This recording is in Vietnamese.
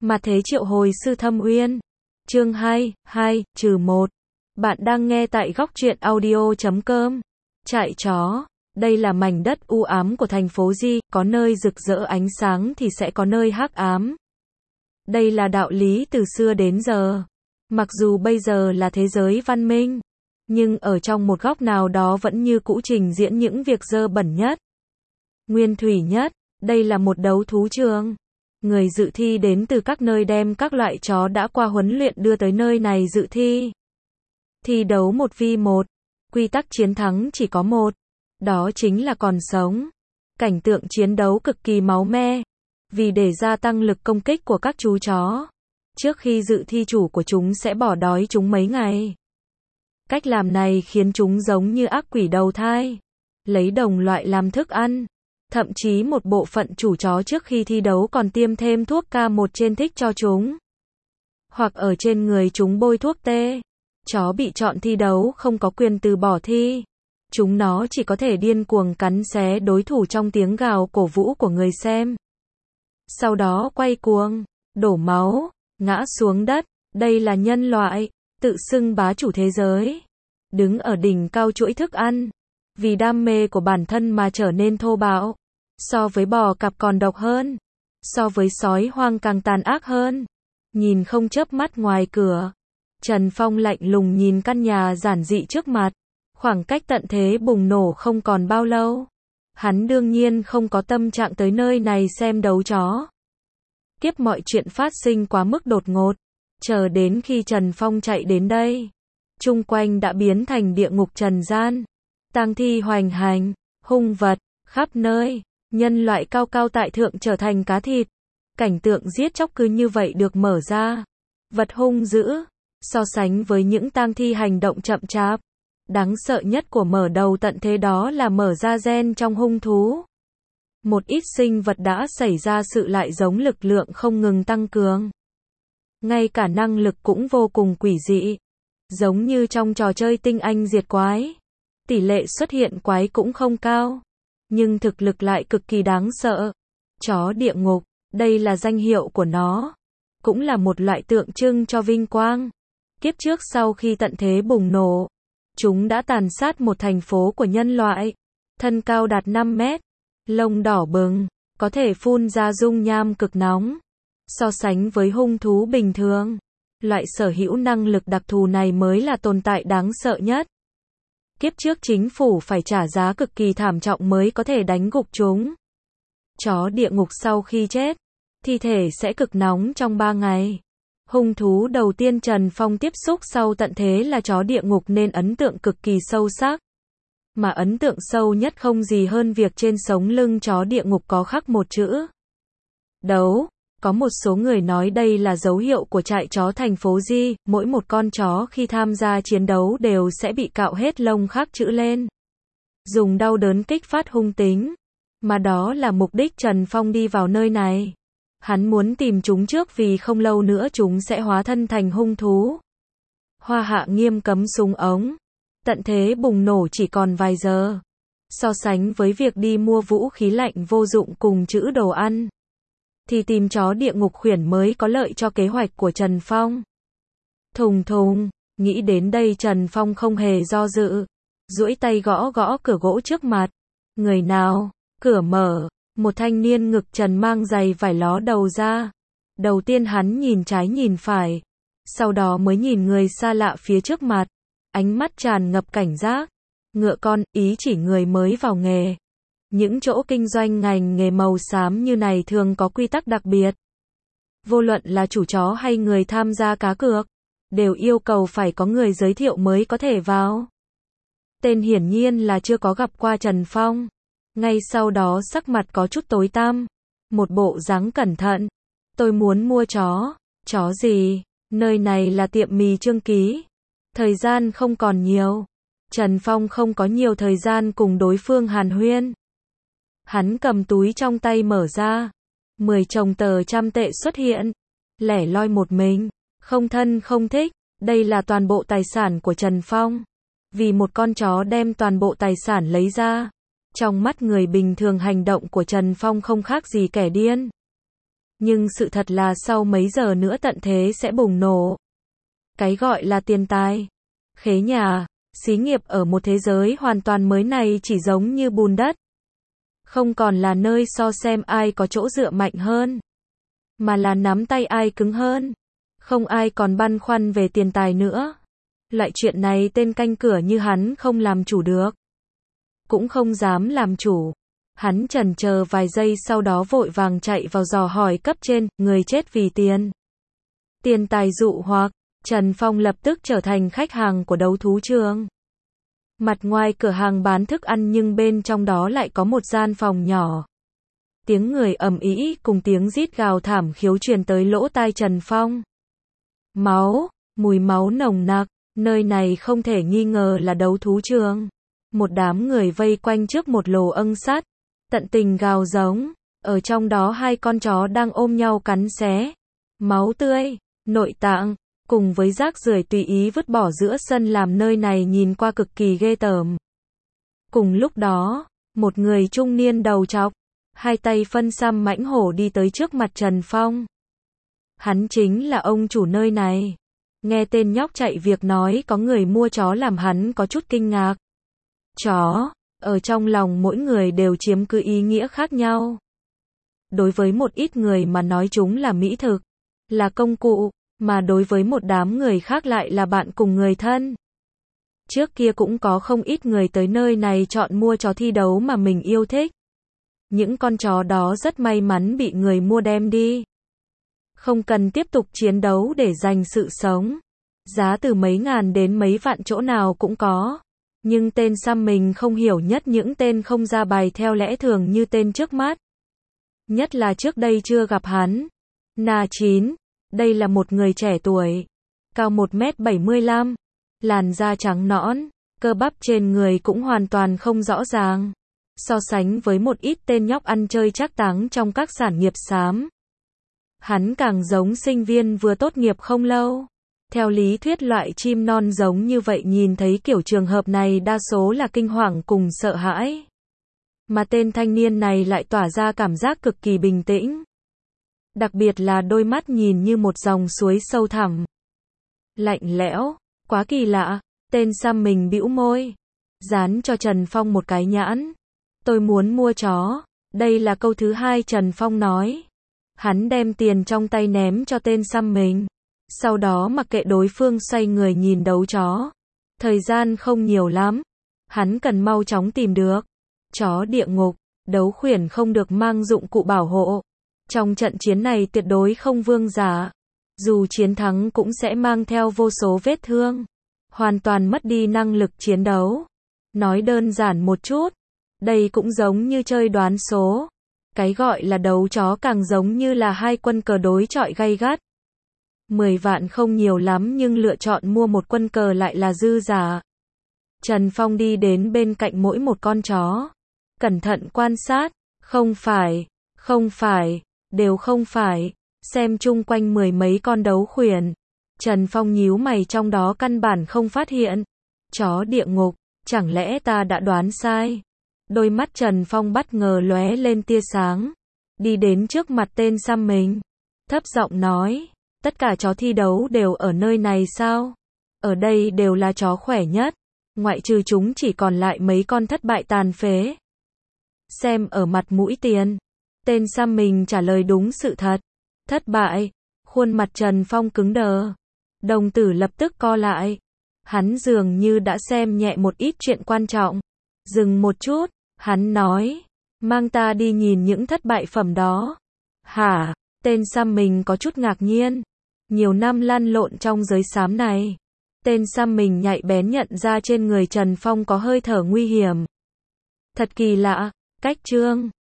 Mà thế triệu hồi sư Thâm Uyên. Chương 2, 1. Bạn đang nghe tại góc truyện audio.com. Trại chó. Đây là mảnh đất u ám của thành phố Di, có nơi rực rỡ ánh sáng thì sẽ có nơi hắc ám. Đây là đạo lý từ xưa đến giờ. Mặc dù bây giờ là thế giới văn minh, nhưng ở trong một góc nào đó vẫn như cũ trình diễn những việc dơ bẩn nhất, nguyên thủy nhất. Đây là một đấu thú trường. Người dự thi đến từ các nơi đem các loại chó đã qua huấn luyện đưa tới nơi này dự thi. Thi đấu 1v1. Quy tắc chiến thắng chỉ có một. Đó chính là còn sống. Cảnh tượng chiến đấu cực kỳ máu me. Vì để gia tăng lực công kích của các chú chó, trước khi dự thi chủ của chúng sẽ bỏ đói chúng mấy ngày. Cách làm này khiến chúng giống như ác quỷ đầu thai, lấy đồng loại làm thức ăn. Thậm chí một bộ phận chủ chó trước khi thi đấu còn tiêm thêm thuốc K1 trên thích cho chúng. Hoặc ở trên người chúng bôi thuốc tê. Chó bị chọn thi đấu không có quyền từ bỏ thi. Chúng nó chỉ có thể điên cuồng cắn xé đối thủ trong tiếng gào cổ vũ của người xem. Sau đó quay cuồng, đổ máu, ngã xuống đất. Đây là nhân loại, tự xưng bá chủ thế giới, đứng ở đỉnh cao chuỗi thức ăn. Vì đam mê của bản thân mà trở nên thô bạo. So với bò cạp còn độc hơn. So với sói hoang càng tàn ác hơn. Nhìn không chớp mắt ngoài cửa, Trần Phong lạnh lùng nhìn căn nhà giản dị trước mặt. Khoảng cách tận thế bùng nổ không còn bao lâu. Hắn đương nhiên không có tâm trạng tới nơi này xem đấu chó. Kiếp mọi chuyện phát sinh quá mức đột ngột. Chờ đến khi Trần Phong chạy đến đây, chung quanh đã biến thành địa ngục trần gian. Tang thi hoành hành, hung vật khắp nơi, nhân loại cao cao tại thượng trở thành cá thịt. Cảnh tượng giết chóc cứ như vậy được mở ra. Vật hung dữ, so sánh với những tang thi hành động chậm chạp, đáng sợ nhất của mở đầu tận thế đó là mở ra gen trong hung thú. Một ít sinh vật đã xảy ra sự lại giống lực lượng không ngừng tăng cường. Ngay cả năng lực cũng vô cùng quỷ dị. Giống như trong trò chơi tinh anh diệt quái. Tỷ lệ xuất hiện quái cũng không cao, nhưng thực lực lại cực kỳ đáng sợ. Chó địa ngục, đây là danh hiệu của nó. Cũng là một loại tượng trưng cho vinh quang. Kiếp trước sau khi tận thế bùng nổ, chúng đã tàn sát một thành phố của nhân loại. Thân cao đạt 5 mét, lông đỏ bừng, có thể phun ra dung nham cực nóng. So sánh với hung thú bình thường, loại sở hữu năng lực đặc thù này mới là tồn tại đáng sợ nhất. Kiếp trước chính phủ phải trả giá cực kỳ thảm trọng mới có thể đánh gục chúng. Chó địa ngục sau khi chết, thi thể sẽ cực nóng trong 3 ngày. Hung thú đầu tiên Trần Phong tiếp xúc sau tận thế là chó địa ngục nên ấn tượng cực kỳ sâu sắc. Mà ấn tượng sâu nhất không gì hơn việc trên sống lưng chó địa ngục có khắc một chữ đấu. Có một số người nói đây là dấu hiệu của trại chó thành phố Di, mỗi một con chó khi tham gia chiến đấu đều sẽ bị cạo hết lông khắc chữ lên. Dùng đau đớn kích phát hung tính. Mà đó là mục đích Trần Phong đi vào nơi này. Hắn muốn tìm chúng trước vì không lâu nữa chúng sẽ hóa thân thành hung thú. Hoa Hạ nghiêm cấm súng ống. Tận thế bùng nổ chỉ còn vài giờ. So sánh với việc đi mua vũ khí lạnh vô dụng cùng chữ đồ ăn, thì tìm chó địa ngục khuyển mới có lợi cho kế hoạch của Trần Phong. Thùng thùng, nghĩ đến đây Trần Phong không hề do dự. Duỗi tay gõ gõ cửa gỗ trước mặt. Người nào? Cửa mở. Một thanh niên ngực trần mang giày vải ló đầu ra. Đầu tiên hắn nhìn trái nhìn phải. Sau đó mới nhìn người xa lạ phía trước mặt. Ánh mắt tràn ngập cảnh giác. Ngựa con, ý chỉ người mới vào nghề. Những chỗ kinh doanh ngành nghề màu xám như này thường có quy tắc đặc biệt. Vô luận là chủ chó hay người tham gia cá cược, đều yêu cầu phải có người giới thiệu mới có thể vào. Tên hiển nhiên là chưa có gặp qua Trần Phong. Ngay sau đó sắc mặt có chút tối tăm. Một bộ dáng cẩn thận. Tôi muốn mua chó. Chó gì? Nơi này là tiệm mì Trương Ký. Thời gian không còn nhiều. Trần Phong không có nhiều thời gian cùng đối phương hàn huyên. Hắn cầm túi trong tay mở ra. 10 chồng tờ trăm tệ xuất hiện. Lẻ loi một mình. Không thân không thích. Đây là toàn bộ tài sản của Trần Phong. Vì một con chó đem toàn bộ tài sản lấy ra. Trong mắt người bình thường hành động của Trần Phong không khác gì kẻ điên. Nhưng sự thật là sau mấy giờ nữa tận thế sẽ bùng nổ. Cái gọi là tiền tài, khế nhà, xí nghiệp ở một thế giới hoàn toàn mới này chỉ giống như bùn đất. Không còn là nơi so xem ai có chỗ dựa mạnh hơn, mà là nắm tay ai cứng hơn. Không ai còn băn khoăn về tiền tài nữa. Loại chuyện này tên canh cửa như hắn không làm chủ được. Cũng không dám làm chủ. Hắn chần chờ vài giây sau đó vội vàng chạy vào dò hỏi cấp trên, người chết vì tiền. Tiền tài dụ hoặc, Trần Phong lập tức trở thành khách hàng của đấu thú trường. Mặt ngoài cửa hàng bán thức ăn nhưng bên trong đó lại có một gian phòng nhỏ. Tiếng người ầm ĩ cùng tiếng rít gào thảm khiếu truyền tới lỗ tai Trần Phong. Máu, mùi máu nồng nặc, nơi này không thể nghi ngờ là đấu thú trường. Một đám người vây quanh trước một lồ âng sắt, tận tình gào giống, ở trong đó hai con chó đang ôm nhau cắn xé. Máu tươi, nội tạng, cùng với rác rưởi tùy ý vứt bỏ giữa sân làm nơi này nhìn qua cực kỳ ghê tởm. Cùng lúc đó, một người trung niên đầu trọc, hai tay phân xăm mãnh hổ đi tới trước mặt Trần Phong. Hắn chính là ông chủ nơi này. Nghe tên nhóc chạy việc nói có người mua chó làm hắn có chút kinh ngạc. Chó, ở trong lòng mỗi người đều chiếm cứ ý nghĩa khác nhau. Đối với một ít người mà nói chúng là mỹ thực, là công cụ, mà đối với một đám người khác lại là bạn cùng người thân. Trước kia cũng có không ít người tới nơi này chọn mua chó thi đấu mà mình yêu thích. Những con chó đó rất may mắn bị người mua đem đi. Không cần tiếp tục chiến đấu để giành sự sống. Giá từ mấy ngàn đến mấy vạn chỗ nào cũng có. Nhưng tên xăm mình không hiểu nhất những tên không ra bài theo lẽ thường như tên trước mắt. Nhất là trước đây chưa gặp hắn. Na9, đây là một người trẻ tuổi. Cao 1m75. Làn da trắng nõn. Cơ bắp trên người cũng hoàn toàn không rõ ràng. So sánh với một ít tên nhóc ăn chơi trác táng trong các sản nghiệp xám. Hắn càng giống sinh viên vừa tốt nghiệp không lâu. Theo lý thuyết loại chim non giống như vậy nhìn thấy kiểu trường hợp này đa số là kinh hoàng cùng sợ hãi. Mà tên thanh niên này lại tỏa ra cảm giác cực kỳ bình tĩnh. Đặc biệt là đôi mắt nhìn như một dòng suối sâu thẳm. Lạnh lẽo, quá kỳ lạ, tên xăm mình bĩu môi. Dán cho Trần Phong một cái nhãn. Tôi muốn mua chó. Đây là câu thứ hai Trần Phong nói. Hắn đem tiền trong tay ném cho tên xăm mình. Sau đó mặc kệ đối phương xoay người nhìn đấu chó. Thời gian không nhiều lắm. Hắn cần mau chóng tìm được. Chó địa ngục, đấu khuyển không được mang dụng cụ bảo hộ. Trong trận chiến này tuyệt đối không vương giả. Dù chiến thắng cũng sẽ mang theo vô số vết thương. Hoàn toàn mất đi năng lực chiến đấu. Nói đơn giản một chút. Đây cũng giống như chơi đoán số. Cái gọi là đấu chó càng giống như là hai quân cờ đối chọi gay gắt. 10 vạn không nhiều lắm nhưng lựa chọn mua một quân cờ lại là dư giả. Trần Phong đi đến bên cạnh mỗi một con chó. Cẩn thận quan sát. Không phải, đều không phải. Xem chung quanh mười mấy con đấu khuyển. Trần Phong nhíu mày trong đó căn bản không phát hiện. Chó địa ngục, chẳng lẽ ta đã đoán sai? Đôi mắt Trần Phong bất ngờ lóe lên tia sáng. Đi đến trước mặt tên xăm mình. Thấp giọng nói. Tất cả chó thi đấu đều ở nơi này sao? Ở đây đều là chó khỏe nhất. Ngoại trừ chúng chỉ còn lại mấy con thất bại tàn phế. Xem ở mặt mũi tiền. Tên xăm mình trả lời đúng sự thật. Thất bại. Khuôn mặt Trần Phong cứng đờ. Đồng tử lập tức co lại. Hắn dường như đã xem nhẹ một ít chuyện quan trọng. Dừng một chút. Hắn nói. Mang ta đi nhìn những thất bại phẩm đó. Hả? Tên xăm mình có chút ngạc nhiên. Nhiều năm lăn lộn trong giới xám này. Tên xăm mình nhạy bén nhận ra trên người Trần Phong có hơi thở nguy hiểm. Thật kỳ lạ. Cách trương.